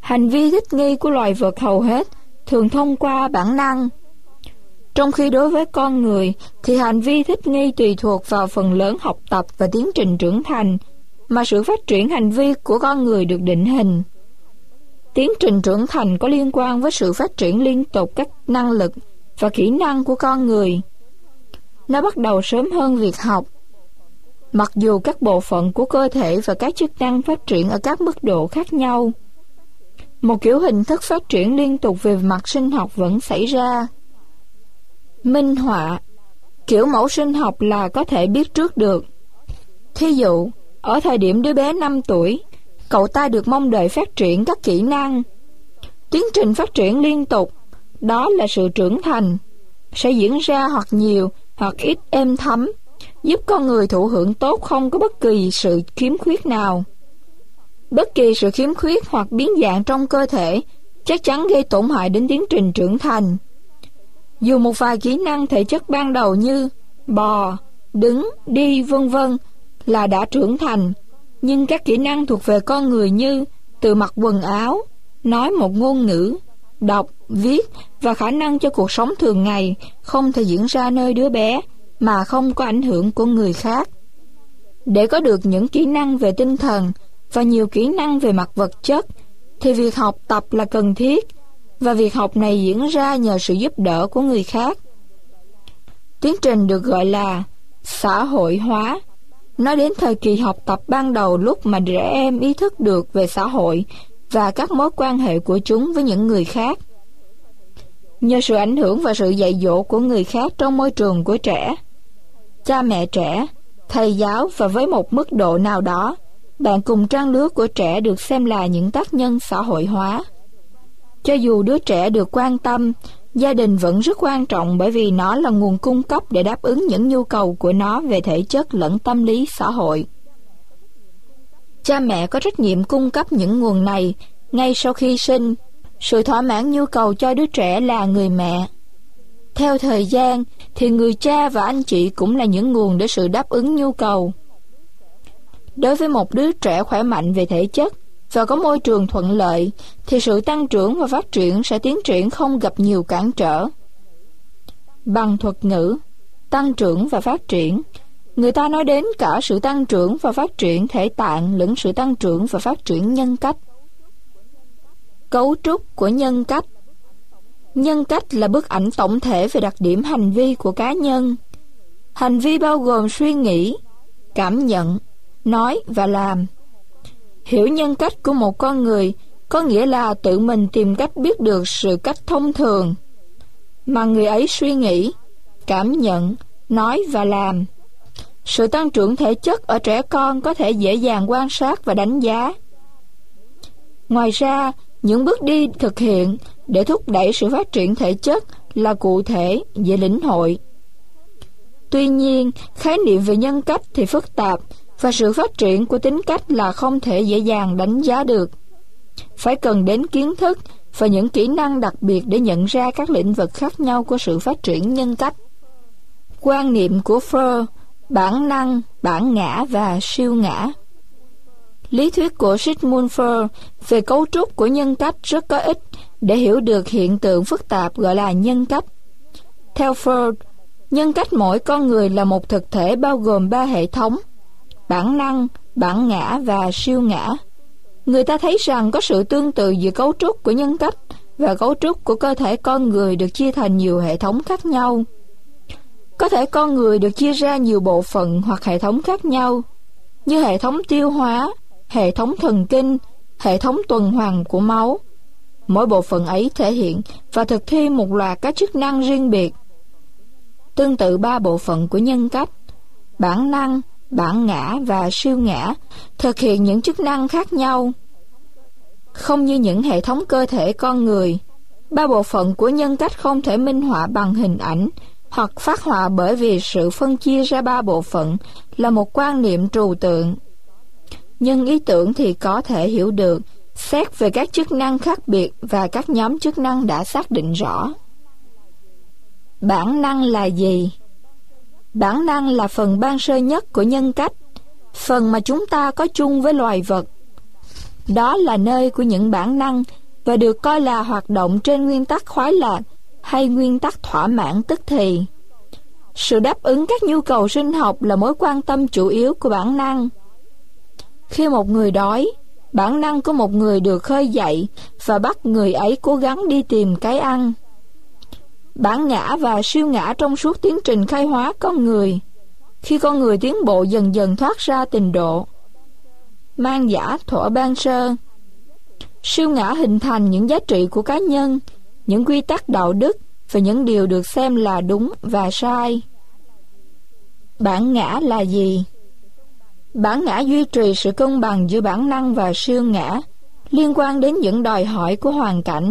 Hành vi thích nghi của loài vật hầu hết thường thông qua bản năng. Trong khi đối với con người thì hành vi thích nghi tùy thuộc vào phần lớn học tập và tiến trình trưởng thành mà sự phát triển hành vi của con người được định hình. Tiến trình trưởng thành có liên quan với sự phát triển liên tục các năng lực và kỹ năng của con người. Nó bắt đầu sớm hơn việc học. Mặc dù các bộ phận của cơ thể và các chức năng phát triển ở các mức độ khác nhau, một kiểu hình thức phát triển liên tục về mặt sinh học vẫn xảy ra. Minh họa, kiểu mẫu sinh học là có thể biết trước được. Thí dụ, ở thời điểm đứa bé 5 tuổi, cậu ta được mong đợi phát triển các kỹ năng. Tiến trình phát triển liên tục, đó là sự trưởng thành, sẽ diễn ra hoặc nhiều hoặc ít êm thấm, giúp con người thụ hưởng tốt không có bất kỳ sự khiếm khuyết nào. Bất kỳ sự khiếm khuyết hoặc biến dạng trong cơ thể chắc chắn gây tổn hại đến tiến trình trưởng thành. Dù một vài kỹ năng thể chất ban đầu như bò, đứng, đi, vân vân là đã trưởng thành, nhưng các kỹ năng thuộc về con người như tự mặc quần áo, nói một ngôn ngữ, đọc, viết và khả năng cho cuộc sống thường ngày không thể diễn ra nơi đứa bé mà không có ảnh hưởng của người khác. Để có được những kỹ năng về tinh thần và nhiều kỹ năng về mặt vật chất thì việc học tập là cần thiết, và việc học này diễn ra nhờ sự giúp đỡ của người khác. Tiến trình được gọi là xã hội hóa. Nói đến thời kỳ học tập ban đầu lúc mà trẻ em ý thức được về xã hội và các mối quan hệ của chúng với những người khác. Nhờ sự ảnh hưởng và sự dạy dỗ của người khác trong môi trường của trẻ, cha mẹ trẻ, thầy giáo và với một mức độ nào đó, bạn cùng trang lứa của trẻ được xem là những tác nhân xã hội hóa. Cho dù đứa trẻ được quan tâm, gia đình vẫn rất quan trọng bởi vì nó là nguồn cung cấp để đáp ứng những nhu cầu của nó về thể chất lẫn tâm lý xã hội. Cha mẹ có trách nhiệm cung cấp những nguồn này ngay sau khi sinh. Sự thỏa mãn nhu cầu cho đứa trẻ là người mẹ. Theo thời gian thì người cha và anh chị cũng là những nguồn để sự đáp ứng nhu cầu. Đối với một đứa trẻ khỏe mạnh về thể chất và có môi trường thuận lợi thì sự tăng trưởng và phát triển sẽ tiến triển không gặp nhiều cản trở. Bằng thuật ngữ tăng trưởng và phát triển, người ta nói đến cả sự tăng trưởng và phát triển thể tạng lẫn sự tăng trưởng và phát triển nhân cách. Cấu trúc của nhân cách. Nhân cách là bức ảnh tổng thể về đặc điểm hành vi của cá nhân. Hành vi bao gồm suy nghĩ, cảm nhận, nói và làm. Hiểu nhân cách của một con người có nghĩa là tự mình tìm cách biết được sự cách thông thường mà người ấy suy nghĩ, cảm nhận, nói và làm. Sự tăng trưởng thể chất ở trẻ con có thể dễ dàng quan sát và đánh giá. Ngoài ra, những bước đi thực hiện để thúc đẩy sự phát triển thể chất là cụ thể, dễ lĩnh hội. Tuy nhiên, khái niệm về nhân cách thì phức tạp và sự phát triển của tính cách là không thể dễ dàng đánh giá được. Phải cần đến kiến thức và những kỹ năng đặc biệt để nhận ra các lĩnh vực khác nhau của sự phát triển nhân cách. Quan niệm của Freud, bản năng, bản ngã và siêu ngã. Lý thuyết của Sigmund Freud về cấu trúc của nhân cách rất có ích để hiểu được hiện tượng phức tạp gọi là nhân cách. Theo Freud, nhân cách mỗi con người là một thực thể bao gồm 3 hệ thống: bản năng, bản ngã và siêu ngã. Người ta thấy rằng có sự tương tự giữa cấu trúc của nhân cách và cấu trúc của cơ thể con người được chia thành nhiều hệ thống khác nhau. Có thể con người được chia ra nhiều bộ phận hoặc hệ thống khác nhau, như hệ thống tiêu hóa, hệ thống thần kinh, hệ thống tuần hoàn của máu. Mỗi bộ phận ấy thể hiện và thực thi một loạt các chức năng riêng biệt. Tương tự 3 bộ phận của nhân cách, bản năng, bản ngã và siêu ngã, thực hiện những chức năng khác nhau. Không như những hệ thống cơ thể con người, 3 bộ phận của nhân cách không thể minh họa bằng hình ảnh hoặc phát họa bởi vì sự phân chia ra 3 bộ phận là một quan niệm trừu tượng. Nhưng ý tưởng thì có thể hiểu được, xét về các chức năng khác biệt và các nhóm chức năng đã xác định rõ. Bản năng là gì? Bản năng là phần ban sơ nhất của nhân cách, phần mà chúng ta có chung với loài vật. Đó là nơi của những bản năng và được coi là hoạt động trên nguyên tắc khoái lạc hay nguyên tắc thỏa mãn tức thì. Sự đáp ứng các nhu cầu sinh học là mối quan tâm chủ yếu của bản năng. Khi một người đói, bản năng của một người được khơi dậy và bắt người ấy cố gắng đi tìm cái ăn. Bản ngã và siêu ngã trong suốt tiến trình khai hóa con người. Khi con người tiến bộ dần dần thoát ra tình độ mang giả thuở ban sơ, siêu ngã hình thành những giá trị của cá nhân, những quy tắc đạo đức và những điều được xem là đúng và sai. Bản ngã là gì? Bản ngã duy trì sự cân bằng giữa bản năng và siêu ngã, liên quan đến những đòi hỏi của hoàn cảnh.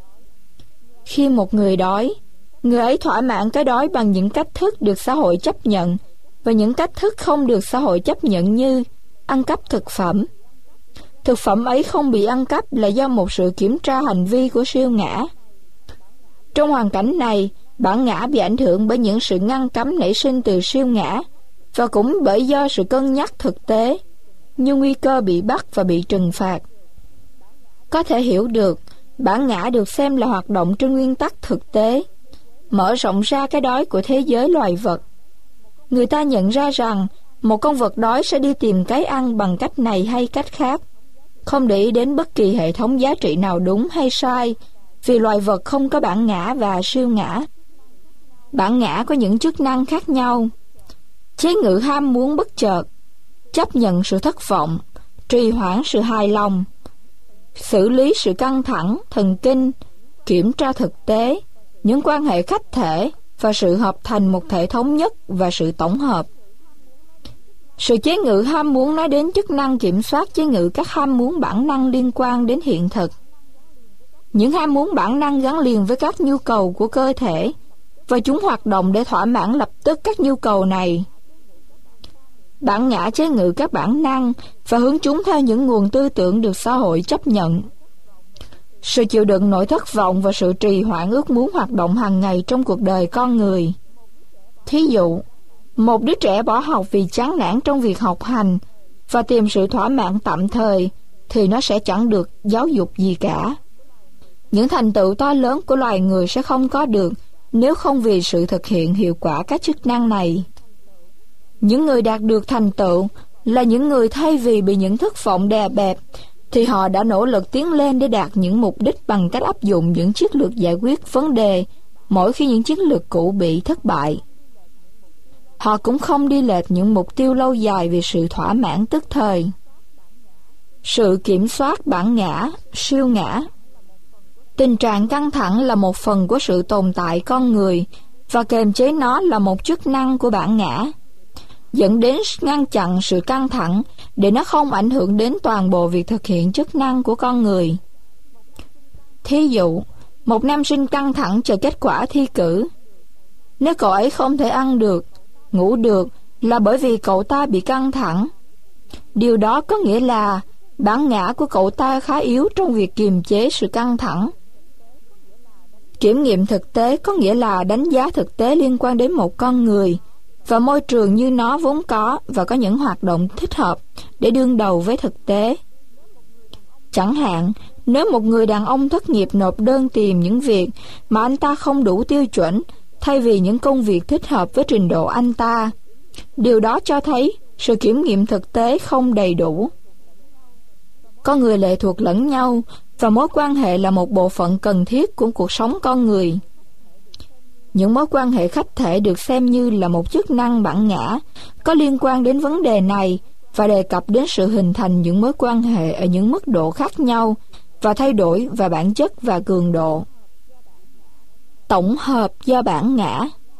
Khi một người đói, người ấy thỏa mãn cái đói bằng những cách thức được xã hội chấp nhận và những cách thức không được xã hội chấp nhận, như ăn cắp thực phẩm. Thực phẩm ấy không bị ăn cắp là do một sự kiểm tra hành vi của siêu ngã. Trong hoàn cảnh này, bản ngã bị ảnh hưởng bởi những sự ngăn cấm nảy sinh từ siêu ngã, và cũng bởi do sự cân nhắc thực tế, như nguy cơ bị bắt và bị trừng phạt. Có thể hiểu được, bản ngã được xem là hoạt động trên nguyên tắc thực tế, mở rộng ra cái đói của thế giới loài vật. Người ta nhận ra rằng một con vật đói sẽ đi tìm cái ăn bằng cách này hay cách khác, không để ý đến bất kỳ hệ thống giá trị nào đúng hay sai, vì loài vật không có bản ngã và siêu ngã. Bản ngã có những chức năng khác nhau: chế ngự ham muốn bất chợt, chấp nhận sự thất vọng, trì hoãn sự hài lòng, xử lý sự căng thẳng, thần kinh, kiểm tra thực tế, những quan hệ khách thể và sự hợp thành một thể thống nhất và sự tổng hợp. Sự chế ngự ham muốn nói đến chức năng kiểm soát chế ngự các ham muốn bản năng liên quan đến hiện thực. Những ham muốn bản năng gắn liền với các nhu cầu của cơ thể, và chúng hoạt động để thỏa mãn lập tức các nhu cầu này. Bản ngã chế ngự các bản năng và hướng chúng theo những nguồn tư tưởng được xã hội chấp nhận. Sự chịu đựng nỗi thất vọng và sự trì hoãn ước muốn hoạt động hàng ngày trong cuộc đời con người. Thí dụ, một đứa trẻ bỏ học vì chán nản trong việc học hành và tìm sự thỏa mãn tạm thời, thì nó sẽ chẳng được giáo dục gì cả. Những thành tựu to lớn của loài người sẽ không có được nếu không vì sự thực hiện hiệu quả các chức năng này. Những người đạt được thành tựu là những người thay vì bị những thất vọng đè bẹp, thì họ đã nỗ lực tiến lên để đạt những mục đích bằng cách áp dụng những chiến lược giải quyết vấn đề mỗi khi những chiến lược cũ bị thất bại. Họ cũng không đi lệch những mục tiêu lâu dài vì sự thỏa mãn tức thời. Sự kiểm soát bản ngã, siêu ngã. Tình trạng căng thẳng là một phần của sự tồn tại con người, và kiềm chế nó là một chức năng của bản ngã, dẫn đến ngăn chặn sự căng thẳng để nó không ảnh hưởng đến toàn bộ việc thực hiện chức năng của con người. Thí dụ, một nam sinh căng thẳng chờ kết quả thi cử. Nếu cậu ấy không thể ăn được, ngủ được là bởi vì cậu ta bị căng thẳng. Điều đó có nghĩa là bản ngã của cậu ta khá yếu trong việc kiềm chế sự căng thẳng. Kiểm nghiệm thực tế có nghĩa là đánh giá thực tế liên quan đến một con người và môi trường như nó vốn có, và có những hoạt động thích hợp để đương đầu với thực tế. Chẳng hạn, nếu một người đàn ông thất nghiệp nộp đơn tìm những việc mà anh ta không đủ tiêu chuẩn, thay vì những công việc thích hợp với trình độ anh ta, điều đó cho thấy sự kiểm nghiệm thực tế không đầy đủ. Con người lệ thuộc lẫn nhau, và mối quan hệ là một bộ phận cần thiết của cuộc sống con người. Những mối quan hệ khách thể được xem như là một chức năng bản ngã, có liên quan đến vấn đề này và đề cập đến sự hình thành những mối quan hệ ở những mức độ khác nhau và thay đổi về bản chất và cường độ. Tổng hợp do bản ngã.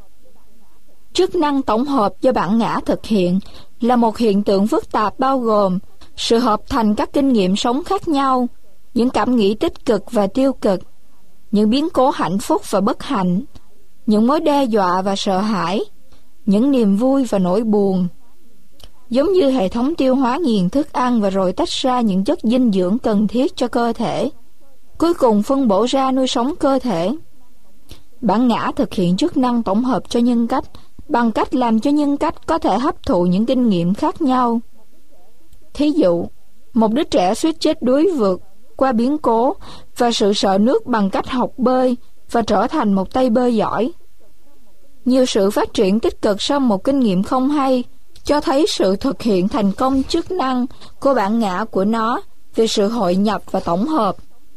Chức năng tổng hợp do bản ngã thực hiện là một hiện tượng phức tạp bao gồm sự hợp thành các kinh nghiệm sống khác nhau, những cảm nghĩ tích cực và tiêu cực, những biến cố hạnh phúc và bất hạnh, những mối đe dọa và sợ hãi, những niềm vui và nỗi buồn. Giống như hệ thống tiêu hóa nghiền thức ăn và rồi tách ra những chất dinh dưỡng cần thiết cho cơ thể, cuối cùng phân bổ ra nuôi sống cơ thể. Bản ngã thực hiện chức năng tổng hợp cho nhân cách bằng cách làm cho nhân cách có thể hấp thụ những kinh nghiệm khác nhau. Thí dụ, Một đứa trẻ suýt chết đuối vượt qua biến cố và sự sợ nước bằng cách học bơi và trở thành một tay bơi giỏi. Nhiều sự phát triển tích cực sau một kinh nghiệm không hay cho thấy sự thực hiện thành công chức năng của bản ngã của nó về sự hội nhập và tổng hợp.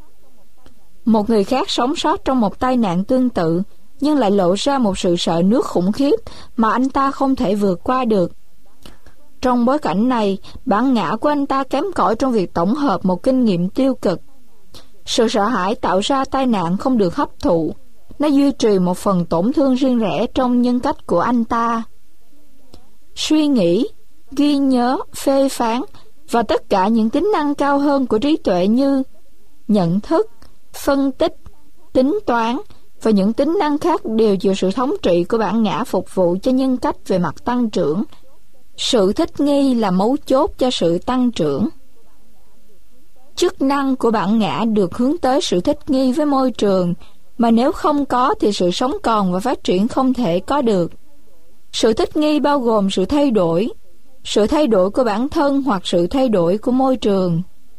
Một người khác sống sót trong một tai nạn tương tự nhưng lại lộ ra một sự sợ nước khủng khiếp mà anh ta không thể vượt qua được. Trong bối cảnh này, bản ngã của anh ta kém cỏi trong việc tổng hợp một kinh nghiệm tiêu cực. Sự sợ hãi tạo ra tai nạn không được hấp thụ. Nó duy trì một phần tổn thương riêng rẽ trong nhân cách của anh ta. Suy nghĩ, ghi nhớ, phê phán và tất cả những tính năng cao hơn của trí tuệ như nhận thức, phân tích, tính toán và những tính năng khác đều chịu sự thống trị của bản ngã phục vụ cho nhân cách về mặt tăng trưởng. Sự thích nghi là mấu chốt cho sự tăng trưởng. Chức năng của bản ngã được hướng tới sự thích nghi với môi trường, mà nếu không có thì sự sống còn và phát triển không thể có được. Sự thích nghi bao gồm sự thay đổi của bản thân hoặc sự thay đổi của môi trường.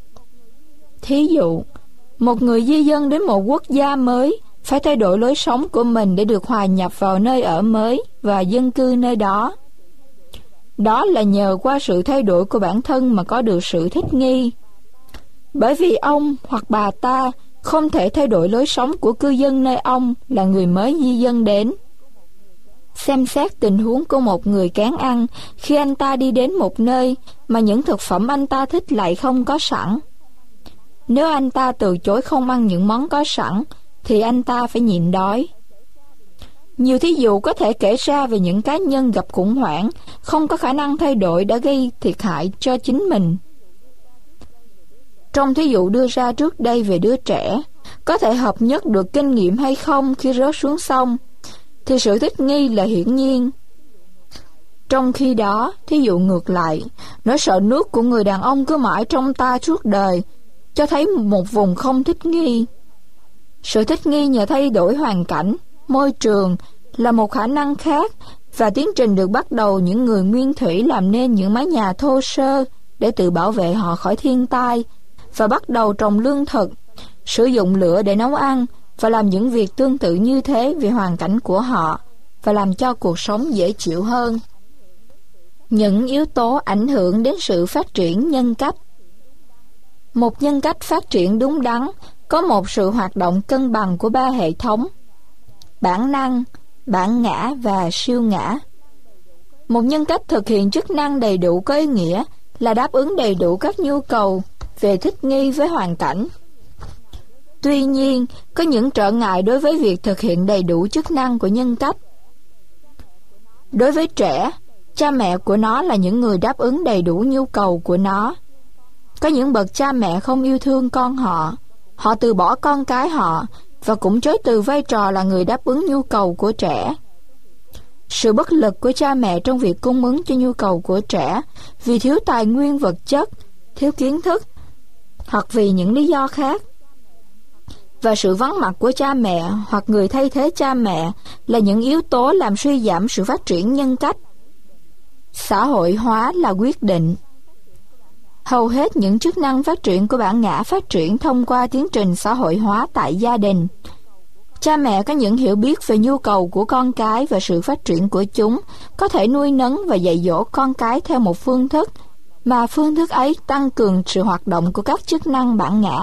Thí dụ, một người di dân đến một quốc gia mới phải thay đổi lối sống của mình để được hòa nhập vào nơi ở mới và dân cư nơi đó. Đó là nhờ qua sự thay đổi của bản thân mà có được sự thích nghi. Bởi vì ông hoặc bà ta không thể thay đổi lối sống của cư dân nơi ông là người mới di dân đến. Xem xét tình huống của một người kén ăn khi anh ta đi đến một nơi mà những thực phẩm anh ta thích lại không có sẵn. Nếu anh ta từ chối không ăn những món có sẵn thì anh ta phải nhịn đói. Nhiều thí dụ có thể kể ra về những cá nhân gặp khủng hoảng, không có khả năng thay đổi đã gây thiệt hại cho chính mình. Trong thí dụ đưa ra trước đây về đứa trẻ, có thể hợp nhất được kinh nghiệm hay không khi rớt xuống sông, thì sự thích nghi là hiển nhiên. Trong khi đó, thí dụ ngược lại, nỗi sợ nước của người đàn ông cứ mãi trong ta suốt đời, cho thấy một vùng không thích nghi. Sự thích nghi nhờ thay đổi hoàn cảnh, môi trường là một khả năng khác, và tiến trình được bắt đầu những người nguyên thủy làm nên những mái nhà thô sơ để tự bảo vệ họ khỏi thiên tai, và bắt đầu trồng lương thực, sử dụng lửa để nấu ăn và làm những việc tương tự như thế vì hoàn cảnh của họ và làm cho cuộc sống dễ chịu hơn. Những yếu tố ảnh hưởng đến sự phát triển nhân cách. Một nhân cách phát triển đúng đắn có một sự hoạt động cân bằng của ba hệ thống: bản năng, bản ngã và siêu ngã. Một nhân cách thực hiện chức năng đầy đủ có ý nghĩa là đáp ứng đầy đủ các nhu cầu về thích nghi với hoàn cảnh. Tuy nhiên, có những trở ngại đối với việc thực hiện đầy đủ chức năng của nhân cách. Đối với trẻ, cha mẹ của nó là những người đáp ứng đầy đủ nhu cầu của nó. Có những bậc cha mẹ không yêu thương con họ, họ từ bỏ con cái họ và cũng chối từ vai trò là người đáp ứng nhu cầu của trẻ. Sự bất lực của cha mẹ trong việc cung ứng cho nhu cầu của trẻ vì thiếu tài nguyên vật chất, thiếu kiến thức hoặc vì những lý do khác. Và sự vắng mặt của cha mẹ hoặc người thay thế cha mẹ là những yếu tố làm suy giảm sự phát triển nhân cách. Xã hội hóa là quyết định. Hầu hết những chức năng phát triển của bản ngã phát triển thông qua tiến trình xã hội hóa tại gia đình. Cha mẹ có những hiểu biết về nhu cầu của con cái và sự phát triển của chúng, có thể nuôi nấng và dạy dỗ con cái theo một phương thức, mà phương thức ấy tăng cường sự hoạt động của các chức năng bản ngã.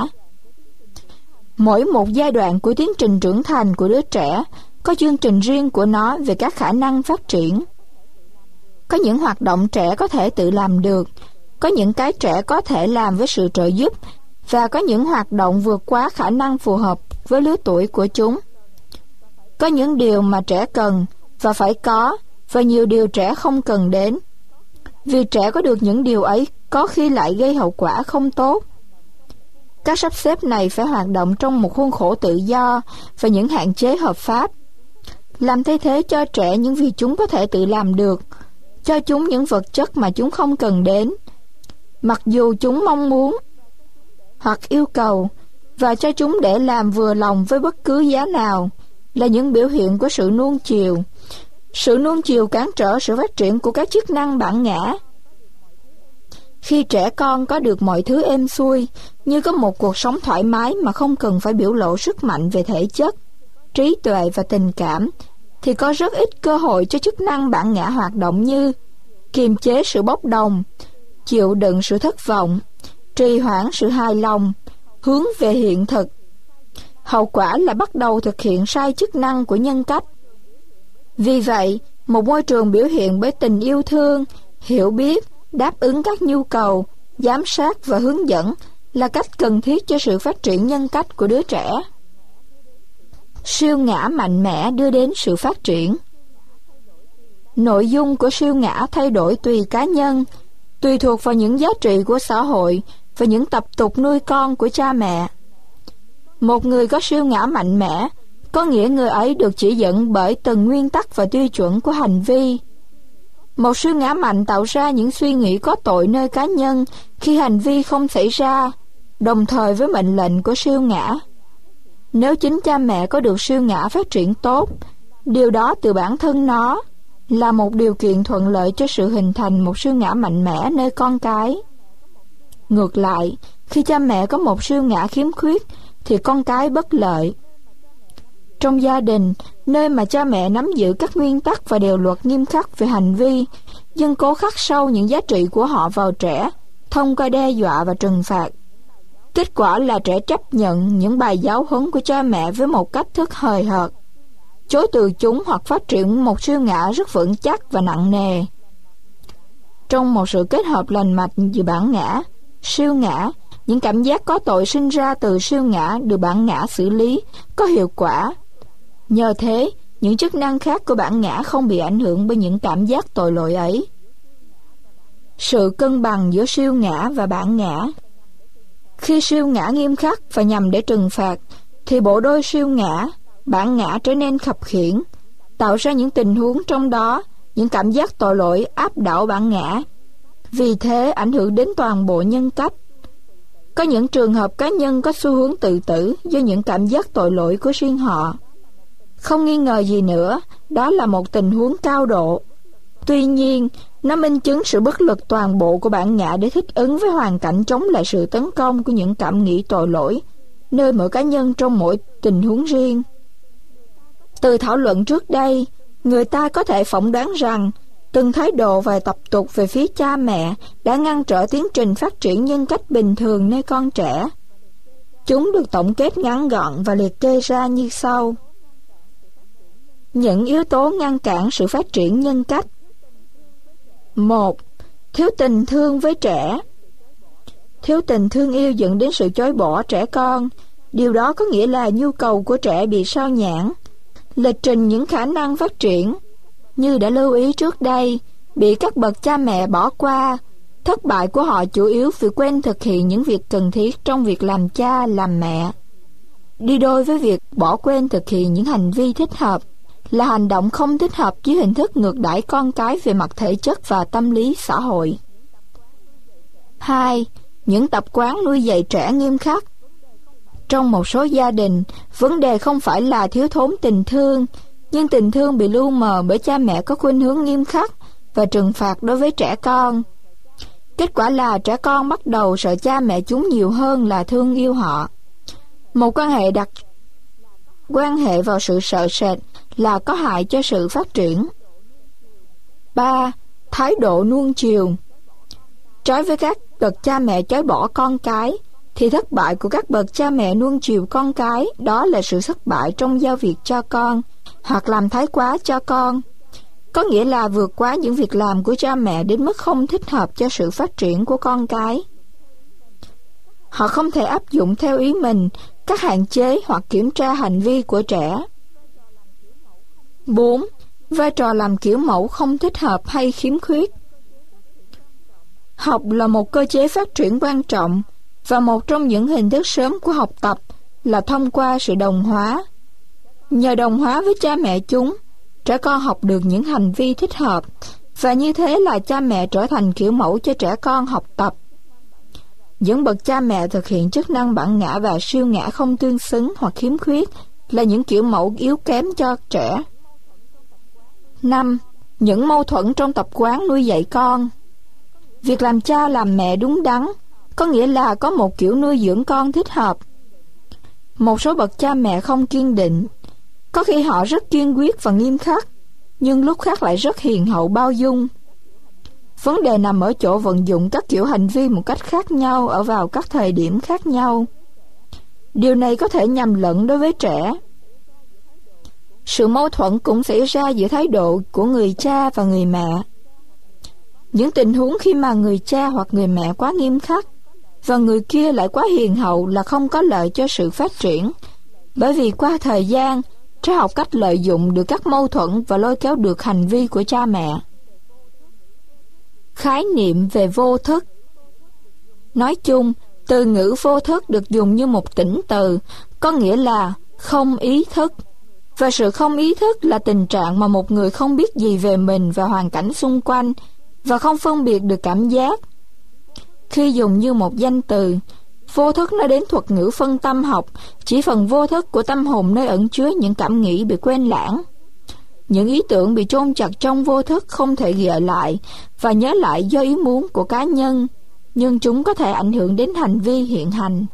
Mỗi một giai đoạn của tiến trình trưởng thành của đứa trẻ có chương trình riêng của nó về các khả năng phát triển. Có những hoạt động trẻ có thể tự làm được, có những cái trẻ có thể làm với sự trợ giúp, và có những hoạt động vượt quá khả năng phù hợp với lứa tuổi của chúng. Có những điều mà trẻ cần và phải có, và nhiều điều trẻ không cần đến. Vì trẻ có được những điều ấy có khi lại gây hậu quả không tốt. Các sắp xếp này phải hoạt động trong một khuôn khổ tự do và những hạn chế hợp pháp, làm thay thế cho trẻ những việc chúng có thể tự làm được, cho chúng những vật chất mà chúng không cần đến, mặc dù chúng mong muốn hoặc yêu cầu, và cho chúng để làm vừa lòng với bất cứ giá nào, là những biểu hiện của sự nuông chiều. Sự nuông chiều cản trở sự phát triển của các chức năng bản ngã. Khi trẻ con có được mọi thứ êm xuôi, như có một cuộc sống thoải mái mà không cần phải biểu lộ sức mạnh về thể chất, trí tuệ và tình cảm, thì có rất ít cơ hội cho chức năng bản ngã hoạt động như kiềm chế sự bốc đồng, chịu đựng sự thất vọng, trì hoãn sự hài lòng, hướng về hiện thực. Hậu quả là bắt đầu thực hiện sai chức năng của nhân cách. Vì vậy, một môi trường biểu hiện bởi tình yêu thương, hiểu biết, đáp ứng các nhu cầu, giám sát và hướng dẫn là cách cần thiết cho sự phát triển nhân cách của đứa trẻ. Siêu ngã mạnh mẽ đưa đến sự phát triển. Nội dung của siêu ngã thay đổi tùy cá nhân, tùy thuộc vào những giá trị của xã hội và những tập tục nuôi con của cha mẹ. Một người có siêu ngã mạnh mẽ có nghĩa người ấy được chỉ dẫn bởi từng nguyên tắc và tiêu chuẩn của hành vi. Một siêu ngã mạnh tạo ra những suy nghĩ có tội nơi cá nhân khi hành vi không xảy ra, đồng thời với mệnh lệnh của siêu ngã. Nếu chính cha mẹ có được siêu ngã phát triển tốt, điều đó từ bản thân nó là một điều kiện thuận lợi cho sự hình thành một siêu ngã mạnh mẽ nơi con cái. Ngược lại, khi cha mẹ có một siêu ngã khiếm khuyết thì con cái bất lợi. Trong gia đình, nơi mà cha mẹ nắm giữ các nguyên tắc và điều luật nghiêm khắc về hành vi, dân cố khắc sâu những giá trị của họ vào trẻ thông qua đe dọa và trừng phạt. Kết quả là trẻ chấp nhận những bài giáo huấn của cha mẹ với một cách thức hời hợt, chối từ chúng hoặc phát triển một siêu ngã rất vững chắc và nặng nề. Trong một sự kết hợp lành mạnh giữa bản ngã, siêu ngã, những cảm giác có tội sinh ra từ siêu ngã được bản ngã xử lý có hiệu quả. Nhờ thế, những chức năng khác của bản ngã không bị ảnh hưởng bởi những cảm giác tội lỗi ấy. Sự cân bằng giữa siêu ngã và bản ngã. Khi siêu ngã nghiêm khắc và nhằm để trừng phạt, thì bộ đôi siêu ngã, bản ngã trở nên khập khiễng, tạo ra những tình huống trong đó những cảm giác tội lỗi áp đảo bản ngã. Vì thế ảnh hưởng đến toàn bộ nhân cách. Có những trường hợp cá nhân có xu hướng tự tử do những cảm giác tội lỗi của riêng họ. Không nghi ngờ gì nữa, đó là một tình huống cao độ. Tuy nhiên, nó minh chứng sự bất lực toàn bộ của bản ngã để thích ứng với hoàn cảnh chống lại sự tấn công của những cảm nghĩ tội lỗi, nơi mỗi cá nhân trong mỗi tình huống riêng. Từ thảo luận trước đây, người ta có thể phỏng đoán rằng từng thái độ và tập tục về phía cha mẹ đã ngăn trở tiến trình phát triển nhân cách bình thường nơi con trẻ. Chúng được tổng kết ngắn gọn và liệt kê ra như sau. Những yếu tố ngăn cản sự phát triển nhân cách. 1. Thiếu tình thương với trẻ. Thiếu tình thương yêu dẫn đến sự chối bỏ trẻ con. Điều đó có nghĩa là nhu cầu của trẻ bị sao nhãng. Lịch trình những khả năng phát triển, như đã lưu ý trước đây, bị các bậc cha mẹ bỏ qua. Thất bại của họ chủ yếu vì quên thực hiện những việc cần thiết trong việc làm cha, làm mẹ. Đi đôi với việc bỏ quên thực hiện những hành vi thích hợp là hành động không thích hợp với hình thức ngược đãi con cái về mặt thể chất và tâm lý xã hội. 2. Những tập quán nuôi dạy trẻ nghiêm khắc. Trong một số gia đình, vấn đề không phải là thiếu thốn tình thương, nhưng tình thương bị lu mờ bởi cha mẹ có khuynh hướng nghiêm khắc và trừng phạt đối với trẻ con. Kết quả là trẻ con bắt đầu sợ cha mẹ chúng nhiều hơn là thương yêu họ. Một quan hệ vào sự sợ sệt là có hại cho sự phát triển. 3. Thái độ nuông chiều. Trái với các bậc cha mẹ chối bỏ con cái, thì thất bại của các bậc cha mẹ nuông chiều con cái đó là sự thất bại trong giao việc cho con, hoặc làm thái quá cho con. Có nghĩa là vượt quá những việc làm của cha mẹ đến mức không thích hợp cho sự phát triển của con cái. Họ không thể áp dụng theo ý mình các hạn chế hoặc kiểm tra hành vi của trẻ. 4. Vai trò làm kiểu mẫu không thích hợp hay khiếm khuyết. Học là một cơ chế phát triển quan trọng, và một trong những hình thức sớm của học tập là thông qua sự đồng hóa. Nhờ đồng hóa với cha mẹ chúng, trẻ con học được những hành vi thích hợp, và như thế là cha mẹ trở thành kiểu mẫu cho trẻ con học tập. Những bậc cha mẹ thực hiện chức năng bản ngã và siêu ngã không tương xứng hoặc khiếm khuyết là những kiểu mẫu yếu kém cho trẻ. 5. Những mâu thuẫn trong tập quán nuôi dạy con. Việc làm cha làm mẹ đúng đắn có nghĩa là có một kiểu nuôi dưỡng con thích hợp. Một số bậc cha mẹ không kiên định, có khi họ rất kiên quyết và nghiêm khắc, nhưng lúc khác lại rất hiền hậu bao dung. Vấn đề nằm ở chỗ vận dụng các kiểu hành vi một cách khác nhau ở vào các thời điểm khác nhau. Điều này có thể nhầm lẫn đối với trẻ. Sự mâu thuẫn cũng xảy ra giữa thái độ của người cha và người mẹ. Những tình huống khi mà người cha hoặc người mẹ quá nghiêm khắc và người kia lại quá hiền hậu là không có lợi cho sự phát triển, bởi vì qua thời gian, trẻ học cách lợi dụng được các mâu thuẫn và lôi kéo được hành vi của cha mẹ. Khái niệm về vô thức. Nói chung, từ ngữ vô thức được dùng như một tĩnh từ, có nghĩa là không ý thức. Và sự không ý thức là tình trạng mà một người không biết gì về mình và hoàn cảnh xung quanh và không phân biệt được cảm giác. Khi dùng như một danh từ, vô thức nói đến thuật ngữ phân tâm học, chỉ phần vô thức của tâm hồn nơi ẩn chứa những cảm nghĩ bị quên lãng. Những ý tưởng bị chôn chặt trong vô thức không thể gợi lại và nhớ lại do ý muốn của cá nhân, nhưng chúng có thể ảnh hưởng đến hành vi hiện hành.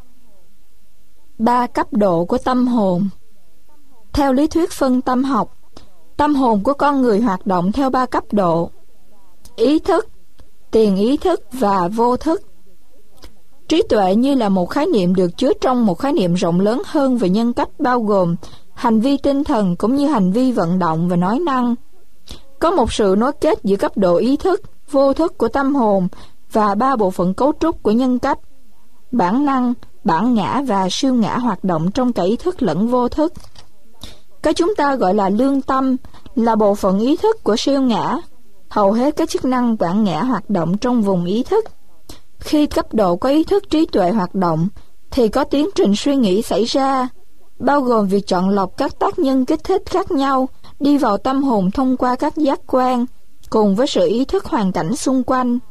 3 cấp độ của tâm hồn. Theo lý thuyết phân tâm học, tâm hồn của con người hoạt động theo 3 cấp độ: ý thức, tiền ý thức và vô thức. Trí tuệ như là một khái niệm được chứa trong một khái niệm rộng lớn hơn về nhân cách, bao gồm hành vi tinh thần cũng như hành vi vận động và nói năng. Có một sự nối kết giữa cấp độ ý thức, vô thức của tâm hồn và 3 bộ phận cấu trúc của nhân cách: bản năng, bản ngã và siêu ngã hoạt động trong cả ý thức lẫn vô thức. Cái chúng ta gọi là lương tâm là bộ phận ý thức của siêu ngã. Hầu hết các chức năng bản ngã hoạt động trong vùng ý thức. Khi cấp độ có ý thức trí tuệ hoạt động, thì có tiến trình suy nghĩ xảy ra, bao gồm việc chọn lọc các tác nhân kích thích khác nhau đi vào tâm hồn thông qua các giác quan, cùng với sự ý thức hoàn cảnh xung quanh.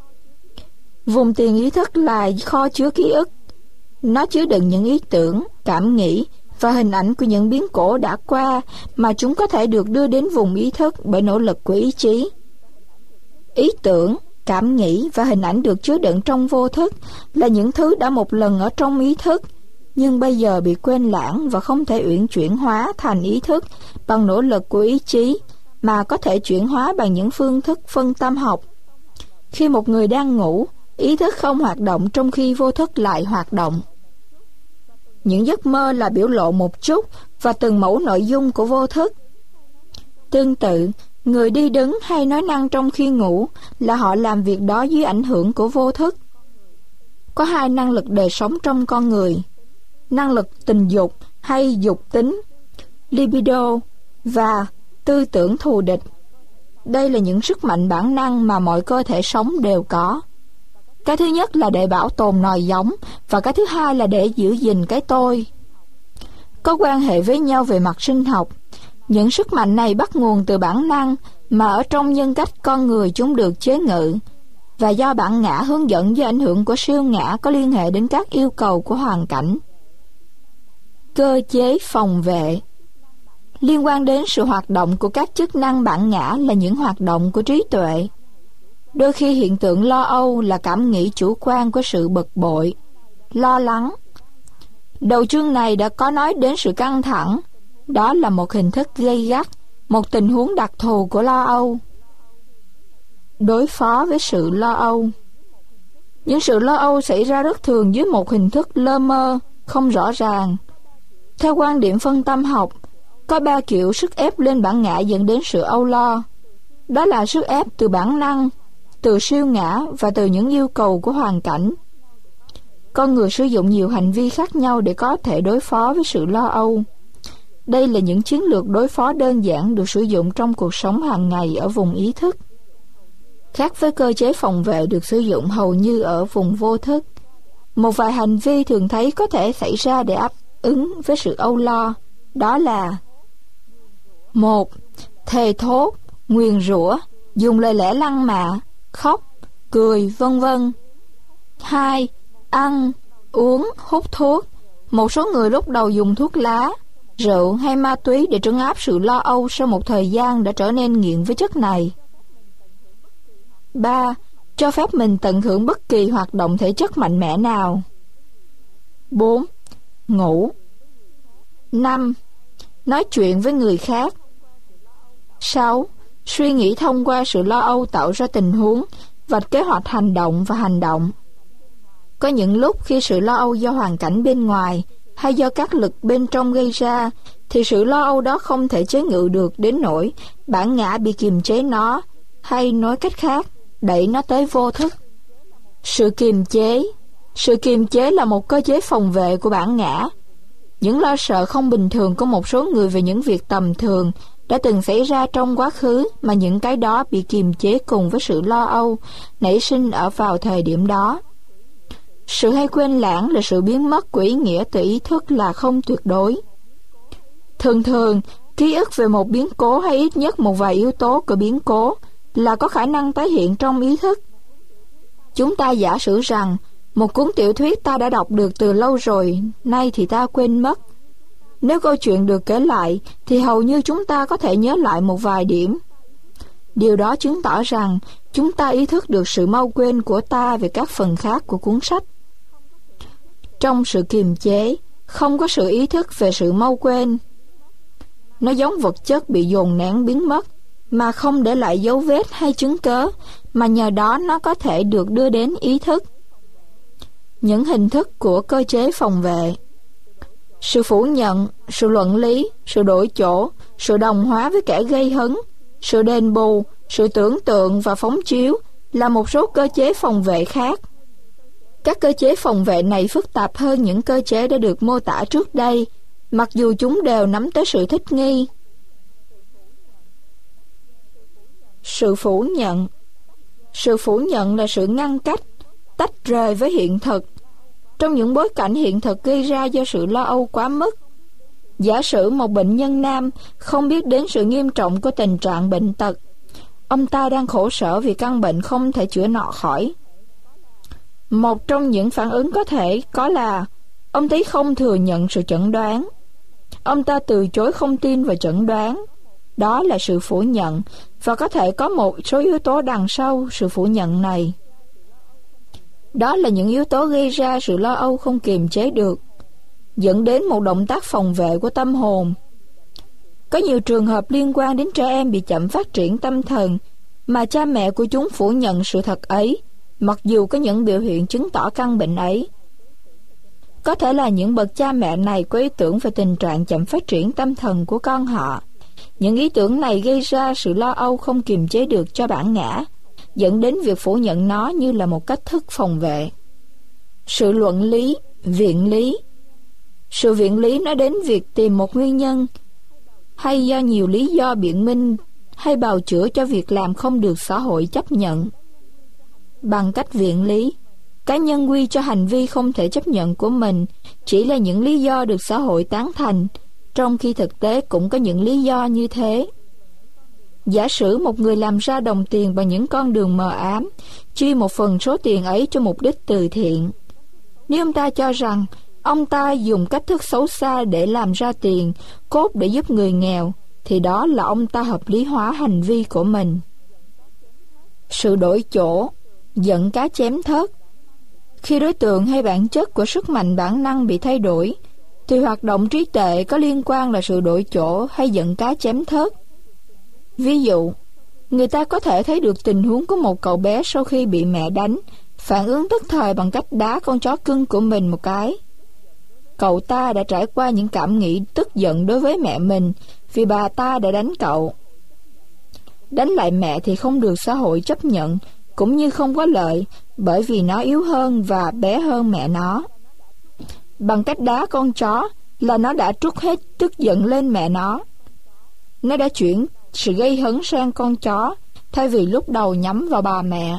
Vùng tiền ý thức là kho chứa ký ức. Nó chứa đựng những ý tưởng, cảm nghĩ và hình ảnh của những biến cố đã qua mà chúng có thể được đưa đến vùng ý thức bởi nỗ lực của ý chí. Ý tưởng, cảm nghĩ và hình ảnh được chứa đựng trong vô thức là những thứ đã một lần ở trong ý thức, nhưng bây giờ bị quên lãng và không thể uyển chuyển hóa thành ý thức bằng nỗ lực của ý chí, mà có thể chuyển hóa bằng những phương thức phân tâm học. Khi một người đang ngủ, ý thức không hoạt động trong khi vô thức lại hoạt động. Những giấc mơ là biểu lộ một chút và từng mẫu nội dung của vô thức. Tương tự, người đi đứng hay nói năng trong khi ngủ là họ làm việc đó dưới ảnh hưởng của vô thức. Có 2 năng lực đời sống trong con người: năng lực tình dục hay dục tính, libido, và tư tưởng thù địch. Đây là những sức mạnh bản năng mà mọi cơ thể sống đều có. Cái thứ nhất là để bảo tồn nòi giống, và cái thứ hai là để giữ gìn cái tôi. Có quan hệ với nhau về mặt sinh học. Những sức mạnh này bắt nguồn từ bản năng, mà ở trong nhân cách con người chúng được chế ngự, và do bản ngã hướng dẫn với ảnh hưởng của siêu ngã có liên hệ đến các yêu cầu của hoàn cảnh. Cơ chế phòng vệ. Liên quan đến sự hoạt động của các chức năng bản ngã là những hoạt động của trí tuệ. Đôi khi hiện tượng lo âu là cảm nghĩ chủ quan của sự bực bội, lo lắng. Đầu chương này đã có nói đến sự căng thẳng. Đó là một hình thức gay gắt, một tình huống đặc thù của lo âu. Đối phó với sự lo âu. Những sự lo âu xảy ra rất thường dưới một hình thức lơ mơ, không rõ ràng. Theo quan điểm phân tâm học, có 3 kiểu sức ép lên bản ngã dẫn đến sự âu lo. Đó là sức ép từ bản năng, từ siêu ngã và từ những yêu cầu của hoàn cảnh. Con người sử dụng nhiều hành vi khác nhau để có thể đối phó với sự lo âu. Đây là những chiến lược đối phó đơn giản được sử dụng trong cuộc sống hàng ngày ở vùng ý thức. Khác với cơ chế phòng vệ được sử dụng hầu như ở vùng vô thức, một vài hành vi thường thấy có thể xảy ra để đáp ứng với sự âu lo. Đó là: 1. Thề thốt, nguyền rủa, dùng lời lẽ lăng mạ, khóc, cười, vân vân. 2. Ăn, uống, hút thuốc. Một số người lúc đầu dùng thuốc lá, rượu hay ma túy để trấn áp sự lo âu, sau một thời gian đã trở nên nghiện với chất này. 3. cho phép mình tận hưởng bất kỳ hoạt động thể chất mạnh mẽ nào. 4. Ngủ. 5. Nói chuyện với người khác. 6. Suy nghĩ thông qua sự lo âu tạo ra tình huống, vạch kế hoạch hành động và hành động. Có những lúc khi sự lo âu do hoàn cảnh bên ngoài hay do các lực bên trong gây ra, thì sự lo âu đó không thể chế ngự được đến nỗi bản ngã bị kiềm chế nó, hay nói cách khác, đẩy nó tới vô thức. Sự kiềm chế là một cơ chế phòng vệ của bản ngã. Những lo sợ không bình thường của một số người về những việc tầm thường đã từng xảy ra trong quá khứ, mà những cái đó bị kiềm chế cùng với sự lo âu nảy sinh ở vào thời điểm đó. Sự hay quên lãng là sự biến mất của ý nghĩa từ ý thức là không tuyệt đối. Thường thường, ký ức về một biến cố hay ít nhất một vài yếu tố của biến cố là có khả năng tái hiện trong ý thức. Chúng ta giả sử rằng một cuốn tiểu thuyết ta đã đọc được từ lâu rồi, nay thì ta quên mất. Nếu câu chuyện được kể lại, thì hầu như chúng ta có thể nhớ lại một vài điểm. Điều đó chứng tỏ rằng chúng ta ý thức được sự mau quên của ta về các phần khác của cuốn sách. Trong sự kiềm chế, không có sự ý thức về sự mau quên. Nó giống vật chất bị dồn nén biến mất, mà không để lại dấu vết hay chứng cớ, mà nhờ đó nó có thể được đưa đến ý thức. Những hình thức của cơ chế phòng vệ: sự phủ nhận, sự luận lý, sự đổi chỗ, sự đồng hóa với kẻ gây hấn, sự đền bù, sự tưởng tượng và phóng chiếu là một số cơ chế phòng vệ khác. Các cơ chế phòng vệ này phức tạp hơn những cơ chế đã được mô tả trước đây, mặc dù chúng đều nắm tới sự thích nghi. Sự phủ nhận. Sự phủ nhận là sự ngăn cách, tách rời với hiện thực. Trong những bối cảnh hiện thực gây ra do sự lo âu quá mức, giả sử một bệnh nhân nam không biết đến sự nghiêm trọng của tình trạng bệnh tật. Ông ta đang khổ sở vì căn bệnh không thể chữa nọ khỏi. Một trong những phản ứng có thể có là ông ấy không thừa nhận sự chẩn đoán. Ông ta từ chối không tin vào chẩn đoán. Đó là sự phủ nhận, và có thể có một số yếu tố đằng sau sự phủ nhận này. Đó là những yếu tố gây ra sự lo âu không kiềm chế được, dẫn đến một động tác phòng vệ của tâm hồn. Có nhiều trường hợp liên quan đến trẻ em bị chậm phát triển tâm thần, mà cha mẹ của chúng phủ nhận sự thật ấy, mặc dù có những biểu hiện chứng tỏ căn bệnh ấy. Có thể là những bậc cha mẹ này có ý tưởng về tình trạng chậm phát triển tâm thần của con họ. Những ý tưởng này gây ra sự lo âu không kiềm chế được cho bản ngã, dẫn đến việc phủ nhận nó như là một cách thức phòng vệ. Sự luận lý, viện lý. Sự viện lý nói đến việc tìm một nguyên nhân, hay do nhiều lý do biện minh hay bào chữa cho việc làm không được xã hội chấp nhận. Bằng cách viện lý, cá nhân quy cho hành vi không thể chấp nhận của mình chỉ là những lý do được xã hội tán thành, trong khi thực tế cũng có những lý do như thế. Giả sử một người làm ra đồng tiền bằng những con đường mờ ám, chi một phần số tiền ấy cho mục đích từ thiện. Nếu ông ta cho rằng ông ta dùng cách thức xấu xa để làm ra tiền, cốt để giúp người nghèo, thì đó là ông ta hợp lý hóa hành vi của mình. Sự đổi chỗ, giận cá chém thớt. Khi đối tượng hay bản chất của sức mạnh bản năng bị thay đổi, thì hoạt động trí tuệ có liên quan là sự đổi chỗ hay giận cá chém thớt. Ví dụ, người ta có thể thấy được tình huống của một cậu bé sau khi bị mẹ đánh, phản ứng tức thời bằng cách đá con chó cưng của mình một cái. Cậu ta đã trải qua những cảm nghĩ tức giận đối với mẹ mình vì bà ta đã đánh cậu. Đánh lại mẹ thì không được xã hội chấp nhận, cũng như không có lợi, bởi vì nó yếu hơn và bé hơn mẹ nó. Bằng cách đá con chó là nó đã trút hết tức giận lên mẹ nó. Nó đã chuyển sự gây hấn sang con chó, thay vì lúc đầu nhắm vào bà mẹ.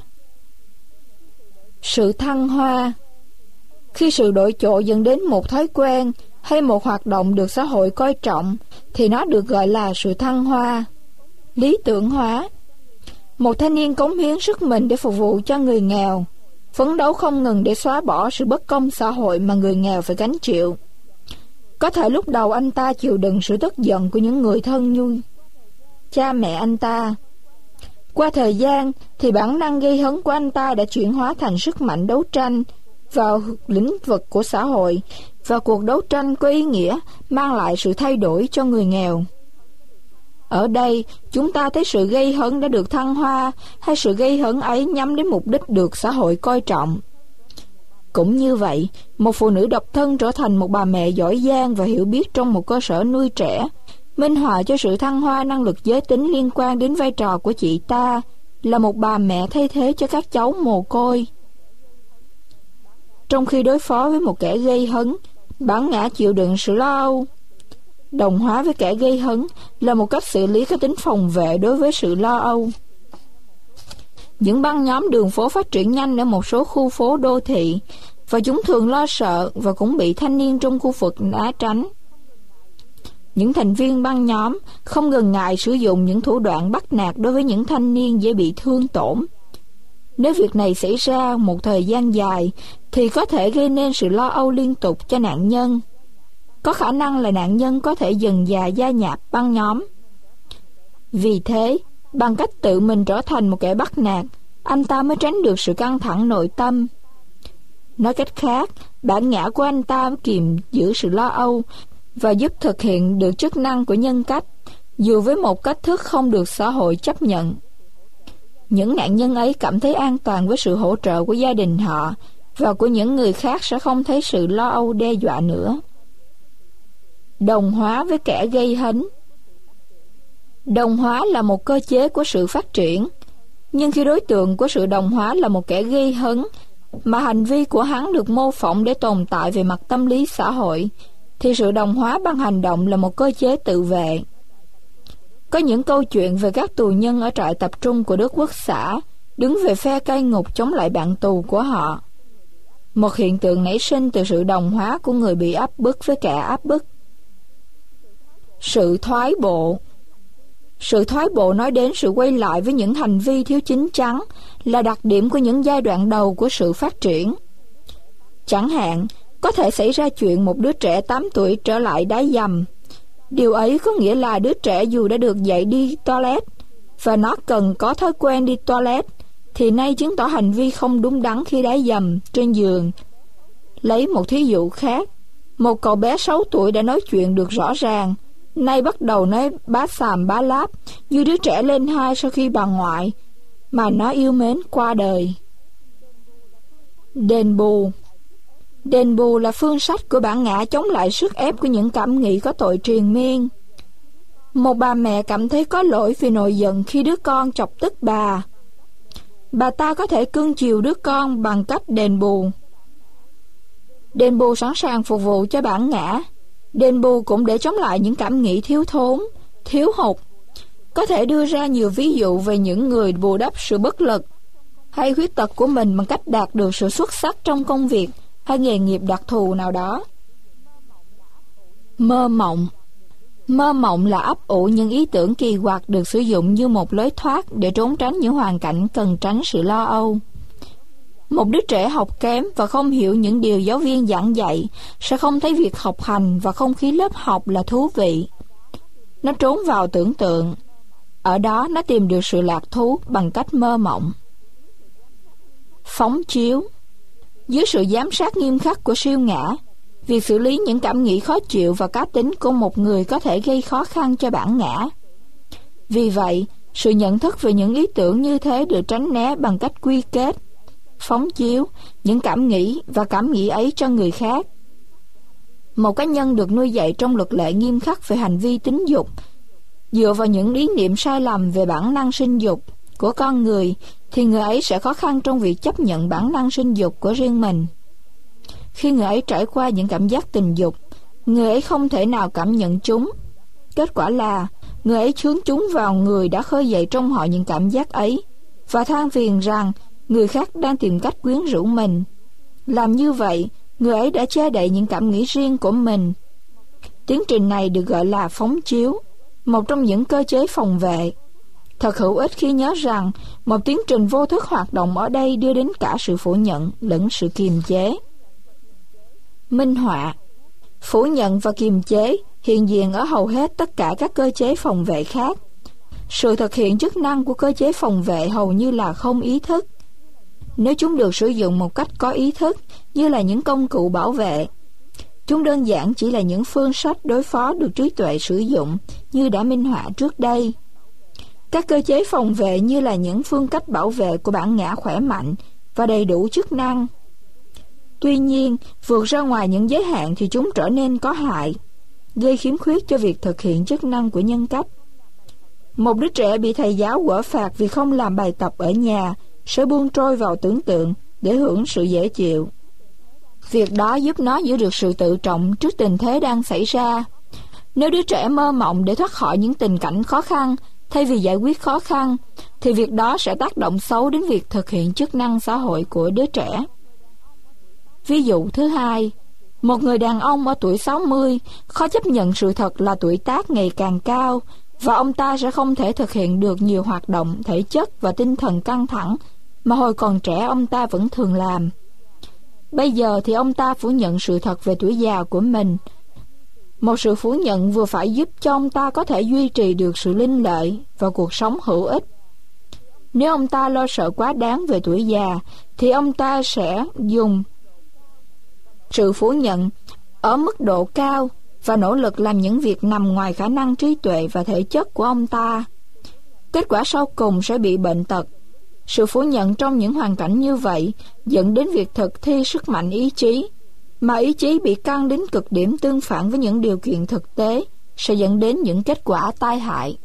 Sự thăng hoa. Khi sự đổi chỗ dẫn đến một thói quen hay một hoạt động được xã hội coi trọng, thì nó được gọi là sự thăng hoa. Lý tưởng hóa. Một thanh niên cống hiến sức mình để phục vụ cho người nghèo, phấn đấu không ngừng để xóa bỏ sự bất công xã hội mà người nghèo phải gánh chịu. Có thể lúc đầu anh ta chịu đựng sự tức giận của những người thân như cha mẹ anh ta. Qua thời gian thì bản năng gây hấn của anh ta đã chuyển hóa thành sức mạnh đấu tranh vào lĩnh vực của xã hội, và cuộc đấu tranh có ý nghĩa mang lại sự thay đổi cho người nghèo. Ở đây, chúng ta thấy sự gây hấn đã được thăng hoa, hay sự gây hấn ấy nhắm đến mục đích được xã hội coi trọng. Cũng như vậy, một phụ nữ độc thân trở thành một bà mẹ giỏi giang và hiểu biết trong một cơ sở nuôi trẻ, minh họa cho sự thăng hoa năng lực giới tính liên quan đến vai trò của chị ta là một bà mẹ thay thế cho các cháu mồ côi. Trong khi đối phó với một kẻ gây hấn, bản ngã chịu đựng sự lo âu. Đồng hóa với kẻ gây hấn là một cách xử lý có tính phòng vệ đối với sự lo âu. Những băng nhóm đường phố phát triển nhanh ở một số khu phố đô thị, và chúng thường lo sợ và cũng bị thanh niên trong khu vực né tránh. Những thành viên băng nhóm không ngần ngại sử dụng những thủ đoạn bắt nạt đối với những thanh niên dễ bị thương tổn. Nếu việc này xảy ra một thời gian dài, thì có thể gây nên sự lo âu liên tục cho nạn nhân. Có khả năng là nạn nhân có thể dần dà gia nhập băng nhóm. Vì thế, bằng cách tự mình trở thành một kẻ bắt nạt, anh ta mới tránh được sự căng thẳng nội tâm. Nói cách khác, bản ngã của anh ta kiềm giữ sự lo âu và giúp thực hiện được chức năng của nhân cách, dù với một cách thức không được xã hội chấp nhận. Những nạn nhân ấy cảm thấy an toàn với sự hỗ trợ của gia đình họ, và của những người khác sẽ không thấy sự lo âu đe dọa nữa. Đồng hóa với kẻ gây hấn. Đồng hóa là một cơ chế của sự phát triển, nhưng khi đối tượng của sự đồng hóa là một kẻ gây hấn, mà hành vi của hắn được mô phỏng để tồn tại về mặt tâm lý xã hội, thì sự đồng hóa bằng hành động là một cơ chế tự vệ. Có những câu chuyện về các tù nhân ở trại tập trung của Đức Quốc xã đứng về phe cai ngục chống lại bạn tù của họ. Một hiện tượng nảy sinh từ sự đồng hóa của người bị áp bức với kẻ áp bức. Sự thoái bộ. Sự thoái bộ nói đến sự quay lại với những hành vi thiếu chín chắn, là đặc điểm của những giai đoạn đầu của sự phát triển. Chẳng hạn, có thể xảy ra chuyện một đứa trẻ 8 tuổi trở lại đá dầm. Điều ấy có nghĩa là đứa trẻ dù đã được dạy đi toilet và nó cần có thói quen đi toilet, thì nay chứng tỏ hành vi không đúng đắn khi đá dầm trên giường. Lấy một thí dụ khác, một cậu bé 6 tuổi đã nói chuyện được rõ ràng, nay bắt đầu nói bá xàm bá láp như đứa trẻ lên 2 sau khi bà ngoại mà nó yêu mến qua đời. Đền bù. Đền bù là phương sách của bản ngã chống lại sức ép của những cảm nghĩ có tội triền miên. Một bà mẹ cảm thấy có lỗi vì nổi giận khi đứa con chọc tức bà. Bà ta có thể cưng chiều đứa con bằng cách đền bù. Đền bù sẵn sàng phục vụ cho bản ngã. Đền bù cũng để chống lại những cảm nghĩ thiếu thốn, thiếu hụt. Có thể đưa ra nhiều ví dụ về những người bù đắp sự bất lực hay khuyết tật của mình bằng cách đạt được sự xuất sắc trong công việc hay nghề nghiệp đặc thù nào đó. Mơ mộng. Mơ mộng là ấp ủ những ý tưởng kỳ quặc được sử dụng như một lối thoát để trốn tránh những hoàn cảnh cần tránh sự lo âu. Một đứa trẻ học kém và không hiểu những điều giáo viên giảng dạy sẽ không thấy việc học hành và không khí lớp học là thú vị. Nó trốn vào tưởng tượng. Ở đó nó tìm được sự lạc thú bằng cách mơ mộng. Phóng chiếu. Dưới sự giám sát nghiêm khắc của siêu ngã, việc xử lý những cảm nghĩ khó chịu và cá tính của một người có thể gây khó khăn cho bản ngã. Vì vậy, sự nhận thức về những ý tưởng như thế được tránh né bằng cách quy kết, phóng chiếu những cảm nghĩ và cảm nghĩ ấy cho người khác. Một cá nhân được nuôi dạy trong luật lệ nghiêm khắc về hành vi tính dục, dựa vào những ý niệm sai lầm về bản năng sinh dục của con người, thì người ấy sẽ khó khăn trong việc chấp nhận bản năng sinh dục của riêng mình. Khi người ấy trải qua những cảm giác tình dục, người ấy không thể nào cảm nhận chúng. Kết quả là người ấy chướng chúng vào người đã khơi dậy trong họ những cảm giác ấy, và than phiền rằng người khác đang tìm cách quyến rũ mình. Làm như vậy, người ấy đã che đậy những cảm nghĩ riêng của mình. Tiến trình này được gọi là phóng chiếu, một trong những cơ chế phòng vệ. Thật hữu ích khi nhớ rằng một tiến trình vô thức hoạt động ở đây đưa đến cả sự phủ nhận lẫn sự kiềm chế. Minh họa. Phủ nhận và kiềm chế hiện diện ở hầu hết tất cả các cơ chế phòng vệ khác. sự thực hiện chức năng của cơ chế phòng vệ hầu như là không ý thức. Nếu chúng được sử dụng một cách có ý thức, như là những công cụ bảo vệ, chúng đơn giản chỉ là những phương sách đối phó được trí tuệ sử dụng, như đã minh họa trước đây. Các cơ chế phòng vệ như là những phương cách bảo vệ của bản ngã khỏe mạnh và đầy đủ chức năng. Tuy nhiên, vượt ra ngoài những giới hạn thì chúng trở nên có hại, gây khiếm khuyết cho việc thực hiện chức năng của nhân cách. Một đứa trẻ bị thầy giáo quở phạt vì không làm bài tập ở nhà sẽ buông trôi vào tưởng tượng để hưởng sự dễ chịu. Việc đó giúp nó giữ được sự tự trọng trước tình thế đang xảy ra. Nếu đứa trẻ mơ mộng để thoát khỏi những tình cảnh khó khăn thay vì giải quyết khó khăn, thì việc đó sẽ tác động xấu đến việc thực hiện chức năng xã hội của đứa trẻ. Ví dụ thứ hai, một người đàn ông ở tuổi 60 khó chấp nhận sự thật là tuổi tác ngày càng cao và ông ta sẽ không thể thực hiện được nhiều hoạt động thể chất và tinh thần căng thẳng mà hồi còn trẻ ông ta vẫn thường làm. Bây giờ thì ông ta phủ nhận sự thật về tuổi già của mình. Một sự phủ nhận vừa phải giúp cho ông ta có thể duy trì được sự linh lợi và cuộc sống hữu ích. Nếu ông ta lo sợ quá đáng về tuổi già, thì ông ta sẽ dùng sự phủ nhận ở mức độ cao và nỗ lực làm những việc nằm ngoài khả năng trí tuệ và thể chất của ông ta. Kết quả sau cùng sẽ bị bệnh tật. Sự phủ nhận trong những hoàn cảnh như vậy dẫn đến việc thực thi sức mạnh ý chí, mà ý chí bị căng đến cực điểm tương phản với những điều kiện thực tế sẽ dẫn đến những kết quả tai hại.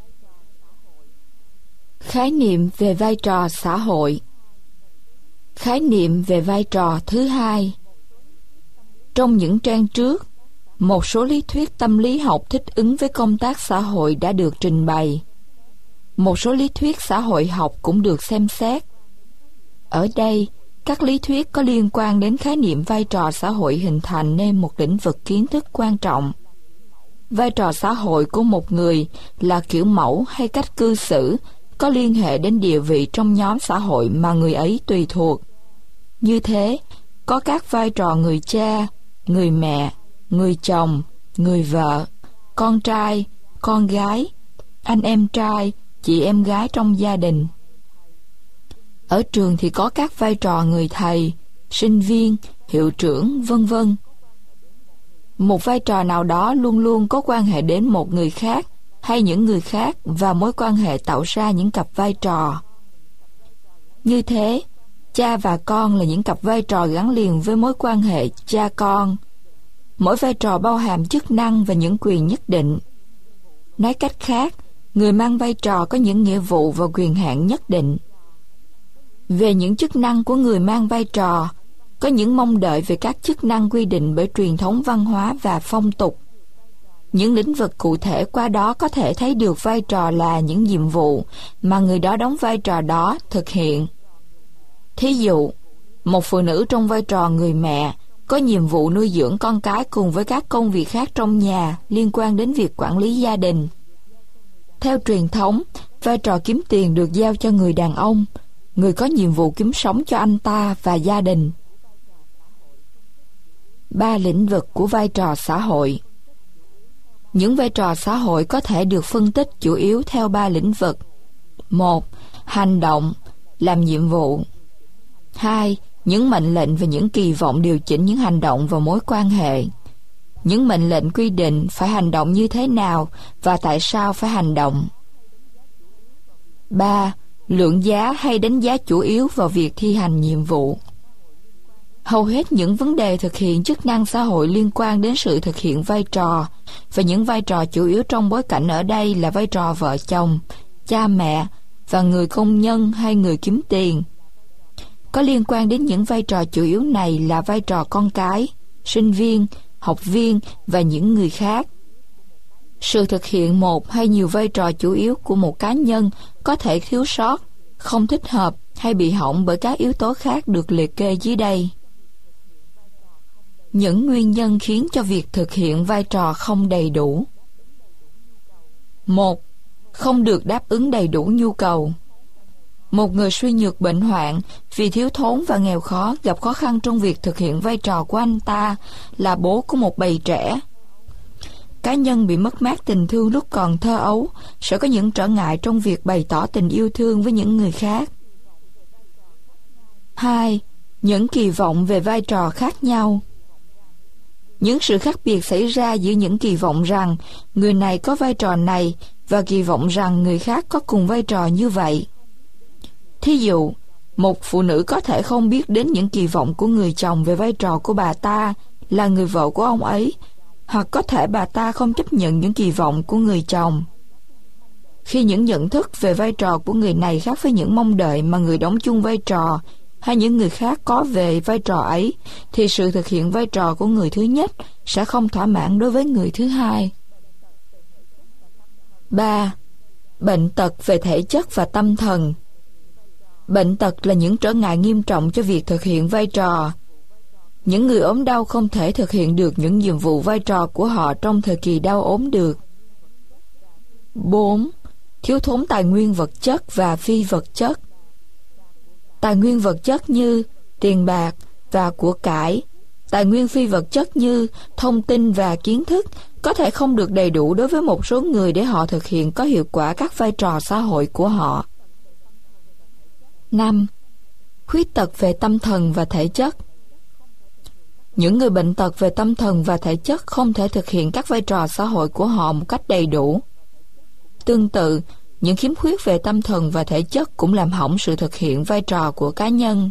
Khái niệm về vai trò xã hội. Khái niệm về vai trò thứ hai. Trong những trang trước, một số lý thuyết tâm lý học thích ứng với công tác xã hội đã được trình bày. Một số lý thuyết xã hội học cũng được xem xét. Ở đây, các lý thuyết có liên quan đến khái niệm vai trò xã hội hình thành nên một lĩnh vực kiến thức quan trọng. Vai trò xã hội của một người là kiểu mẫu hay cách cư xử có liên hệ đến địa vị trong nhóm xã hội mà người ấy tùy thuộc. Như thế, có các vai trò người cha, người mẹ, người chồng, người vợ, con trai, con gái, anh em trai, chị em gái trong gia đình. Ở trường thì có các vai trò người thầy, sinh viên, hiệu trưởng, vân vân. Một vai trò nào đó luôn luôn có quan hệ đến một người khác hay những người khác và mối quan hệ tạo ra những cặp vai trò. Như thế, cha và con là những cặp vai trò gắn liền với mối quan hệ cha-con. Mỗi vai trò bao hàm chức năng và những quyền nhất định. Nói cách khác, người mang vai trò có những nghĩa vụ và quyền hạn nhất định. Về những chức năng của người mang vai trò, có những mong đợi về các chức năng quy định bởi truyền thống văn hóa và phong tục. Những lĩnh vực cụ thể qua đó có thể thấy được vai trò là những nhiệm vụ mà người đó đóng vai trò đó thực hiện. Thí dụ, một phụ nữ trong vai trò người mẹ có nhiệm vụ nuôi dưỡng con cái cùng với các công việc khác trong nhà liên quan đến việc quản lý gia đình. Theo truyền thống, vai trò kiếm tiền được giao cho người đàn ông, người có nhiệm vụ kiếm sống cho anh ta và gia đình. 3 lĩnh vực của vai trò xã hội. Những vai trò xã hội có thể được phân tích chủ yếu theo 3 lĩnh vực. 1. Hành động, làm nhiệm vụ. 2. Những mệnh lệnh và những kỳ vọng điều chỉnh những hành động và mối quan hệ. Những mệnh lệnh quy định phải hành động như thế nào và tại sao phải hành động. 3. Lượng giá hay đánh giá chủ yếu vào việc thi hành nhiệm vụ. Hầu hết những vấn đề thực hiện chức năng xã hội liên quan đến sự thực hiện vai trò, và những vai trò chủ yếu trong bối cảnh ở đây là vai trò vợ chồng, cha mẹ và người công nhân hay người kiếm tiền. Có liên quan đến những vai trò chủ yếu này là vai trò con cái, sinh viên, học viên và những người khác. Sự thực hiện một hay nhiều vai trò chủ yếu của một cá nhân có thể thiếu sót, không thích hợp hay bị hỏng bởi các yếu tố khác được liệt kê dưới đây. Những nguyên nhân khiến cho việc thực hiện vai trò không đầy đủ. 1. Không được đáp ứng đầy đủ nhu cầu. Một người suy nhược bệnh hoạn vì thiếu thốn và nghèo khó gặp khó khăn trong việc thực hiện vai trò của anh ta là bố của một bầy trẻ. cá nhân bị mất mát tình thương lúc còn thơ ấu sẽ có những trở ngại trong việc bày tỏ tình yêu thương với những người khác. 2. Những kỳ vọng về vai trò khác nhau. Những sự khác biệt xảy ra giữa những kỳ vọng rằng người này có vai trò này và kỳ vọng rằng người khác có cùng vai trò như vậy. Thí dụ, một phụ nữ có thể không biết đến những kỳ vọng của người chồng về vai trò của bà ta là người vợ của ông ấy, hoặc có thể bà ta không chấp nhận những kỳ vọng của người chồng. Khi những nhận thức về vai trò của người này khác với những mong đợi mà người đóng chung vai trò hay những người khác có về vai trò ấy, thì sự thực hiện vai trò của người thứ nhất sẽ không thỏa mãn đối với người thứ hai. 3. Bệnh tật về thể chất và tâm thần. Bệnh tật là những trở ngại nghiêm trọng cho việc thực hiện vai trò. Những người ốm đau không thể thực hiện được những nhiệm vụ vai trò của họ trong thời kỳ đau ốm được. 4. Thiếu thốn tài nguyên vật chất và phi vật chất. Tài nguyên vật chất như tiền bạc và của cải, tài nguyên phi vật chất như thông tin và kiến thức có thể không được đầy đủ đối với một số người để họ thực hiện có hiệu quả các vai trò xã hội của họ. 5. Khuyết tật về tâm thần và thể chất. Những người bệnh tật về tâm thần và thể chất không thể thực hiện các vai trò xã hội của họ một cách đầy đủ. Tương tự, những khiếm khuyết về tâm thần và thể chất cũng làm hỏng sự thực hiện vai trò của cá nhân.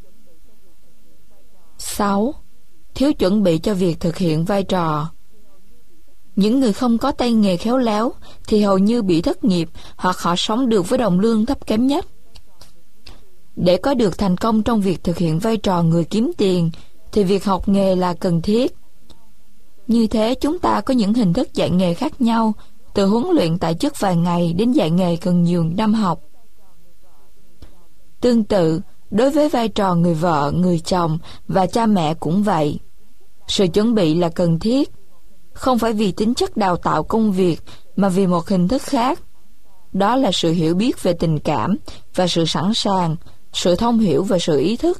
6. Thiếu chuẩn bị cho việc thực hiện vai trò. Những người không có tay nghề khéo léo thì hầu như bị thất nghiệp hoặc họ sống được với đồng lương thấp kém nhất. Để có được thành công trong việc thực hiện vai trò người kiếm tiền thì việc học nghề là cần thiết. Như thế chúng ta có những hình thức dạy nghề khác nhau, từ huấn luyện tại chức vài ngày đến dạy nghề cần nhiều năm học. Tương tự, đối với vai trò người vợ, người chồng và cha mẹ cũng vậy. Sự chuẩn bị là cần thiết, không phải vì tính chất đào tạo công việc mà vì một hình thức khác. Đó là sự hiểu biết về tình cảm và sự sẵn sàng, sự thông hiểu và sự ý thức.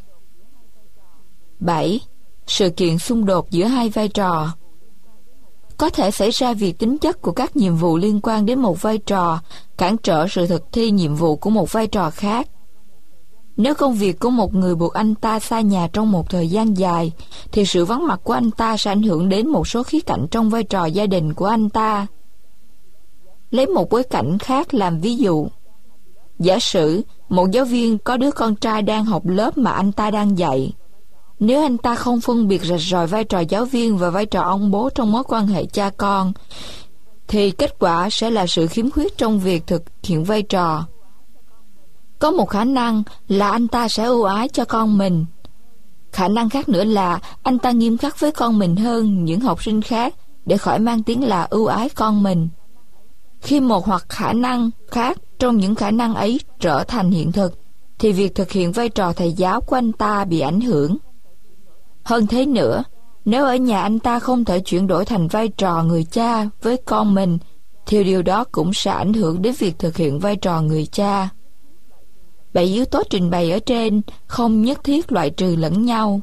7. Sự kiện xung đột giữa hai vai trò. Có thể xảy ra việc tính chất của các nhiệm vụ liên quan đến một vai trò cản trở sự thực thi nhiệm vụ của một vai trò khác. Nếu công việc của một người buộc anh ta xa nhà trong một thời gian dài, thì sự vắng mặt của anh ta sẽ ảnh hưởng đến một số khía cạnh trong vai trò gia đình của anh ta. Lấy một bối cảnh khác làm ví dụ. Giả sử một giáo viên có đứa con trai đang học lớp mà anh ta đang dạy. Nếu anh ta không phân biệt rạch ròi vai trò giáo viên và vai trò ông bố trong mối quan hệ cha con, thì kết quả sẽ là sự khiếm khuyết trong việc thực hiện vai trò. Có một khả năng là anh ta sẽ ưu ái cho con mình. Khả năng khác nữa là anh ta nghiêm khắc với con mình hơn những học sinh khác để khỏi mang tiếng là ưu ái con mình. Khi một hoặc khả năng khác trong những khả năng ấy trở thành hiện thực, thì việc thực hiện vai trò thầy giáo của anh ta bị ảnh hưởng. Hơn thế nữa, nếu ở nhà anh ta không thể chuyển đổi thành vai trò người cha với con mình, thì điều đó cũng sẽ ảnh hưởng đến việc thực hiện vai trò người cha. 7 yếu tố trình bày ở trên không nhất thiết loại trừ lẫn nhau.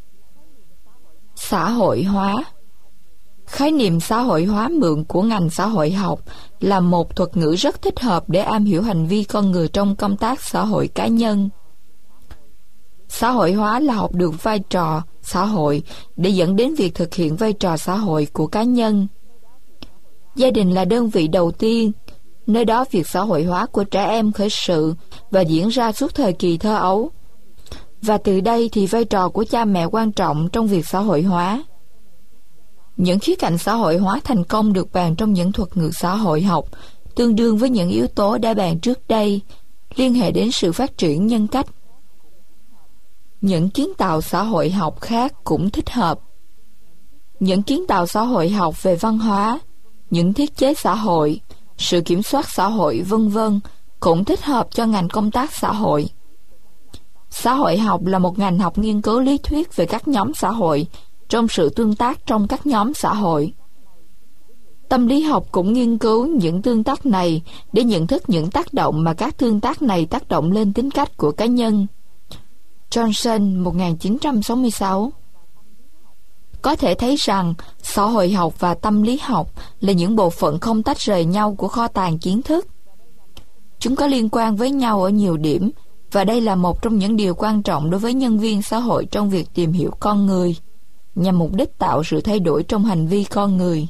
Xã hội hóa. Khái niệm xã hội hóa mượn của ngành xã hội học là một thuật ngữ rất thích hợp để am hiểu hành vi con người trong công tác xã hội cá nhân. Xã hội hóa là học được vai trò xã hội để dẫn đến việc thực hiện vai trò xã hội của cá nhân. Gia đình là đơn vị đầu tiên, nơi đó việc xã hội hóa của trẻ em khởi sự và diễn ra suốt thời kỳ thơ ấu. Và từ đây thì vai trò của cha mẹ quan trọng trong việc xã hội hóa. Những khía cạnh xã hội hóa thành công được bàn trong những thuật ngữ xã hội học, tương đương với những yếu tố đã bàn trước đây, liên hệ đến sự phát triển nhân cách. Những kiến tạo xã hội học khác cũng thích hợp. Những kiến tạo xã hội học về văn hóa, những thiết chế xã hội, sự kiểm soát xã hội v.v. cũng thích hợp cho ngành công tác xã hội. Xã hội học là một ngành học nghiên cứu lý thuyết về các nhóm xã hội trong sự tương tác trong các nhóm xã hội. Tâm lý học cũng nghiên cứu những tương tác này để nhận thức những tác động mà các tương tác này tác động lên tính cách của cá nhân. Johnson, 1966. Có thể thấy rằng xã hội học và tâm lý học là những bộ phận không tách rời nhau của kho tàng kiến thức. Chúng có liên quan với nhau ở nhiều điểm, và đây là một trong những điều quan trọng đối với nhân viên xã hội trong việc tìm hiểu con người, nhằm mục đích tạo sự thay đổi trong hành vi con người.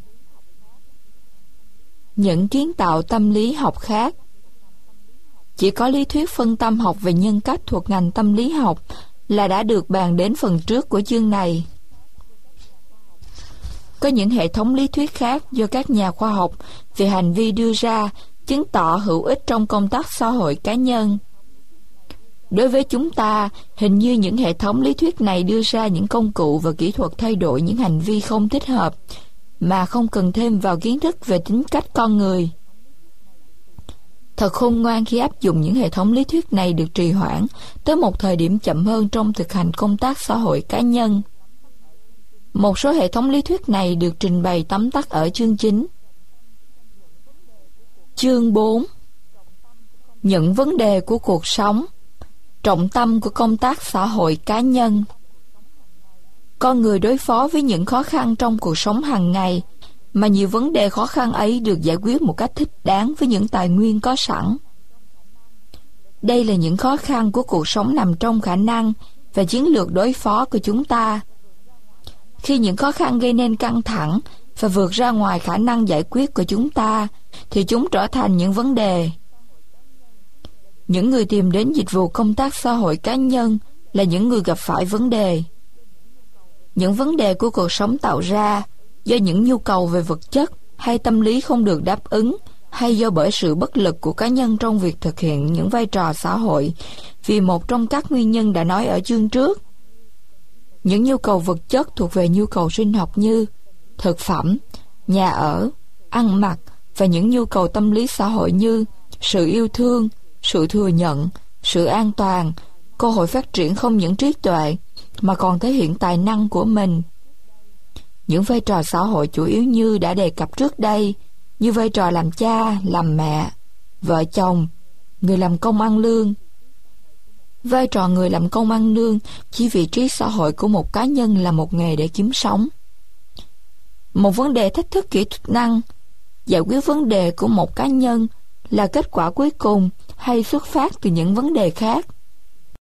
Những kiến tạo tâm lý học khác. Chỉ có lý thuyết phân tâm học về nhân cách thuộc ngành tâm lý học là đã được bàn đến phần trước của chương này. Có những hệ thống lý thuyết khác do các nhà khoa học về hành vi đưa ra, chứng tỏ hữu ích trong công tác xã hội cá nhân. Đối với chúng ta, hình như những hệ thống lý thuyết này đưa ra những công cụ và kỹ thuật thay đổi những hành vi không thích hợp, mà không cần thêm vào kiến thức về tính cách con người. Thật khôn ngoan khi áp dụng những hệ thống lý thuyết này được trì hoãn tới một thời điểm chậm hơn trong thực hành công tác xã hội cá nhân. Một số hệ thống lý thuyết này được trình bày tóm tắt ở chương 9. Chương 4. Những vấn đề của cuộc sống. Trọng tâm của công tác xã hội cá nhân. Con người đối phó với những khó khăn trong cuộc sống hàng ngày, mà nhiều vấn đề khó khăn ấy được giải quyết một cách thích đáng với những tài nguyên có sẵn. Đây là những khó khăn của cuộc sống nằm trong khả năng và chiến lược đối phó của chúng ta. Khi những khó khăn gây nên căng thẳng và vượt ra ngoài khả năng giải quyết của chúng ta, thì chúng trở thành những vấn đề. Những người tìm đến dịch vụ công tác xã hội cá nhân là những người gặp phải vấn đề. Những vấn đề của cuộc sống tạo ra do những nhu cầu về vật chất hay tâm lý không được đáp ứng, hay do bởi sự bất lực của cá nhân trong việc thực hiện những vai trò xã hội, vì một trong các nguyên nhân đã nói ở chương trước. Những nhu cầu vật chất thuộc về nhu cầu sinh học như thực phẩm, nhà ở, ăn mặc, và những nhu cầu tâm lý xã hội như sự yêu thương, sự thừa nhận, sự an toàn, cơ hội phát triển không những trí tuệ mà còn thể hiện tài năng của mình. Những vai trò xã hội chủ yếu như đã đề cập trước đây, như vai trò làm cha, làm mẹ, vợ chồng, người làm công ăn lương. Vai trò người làm công ăn lương chỉ vị trí xã hội của một cá nhân là một nghề để kiếm sống. Một vấn đề thách thức kỹ thuật năng, giải quyết vấn đề của một cá nhân là kết quả cuối cùng hay xuất phát từ những vấn đề khác.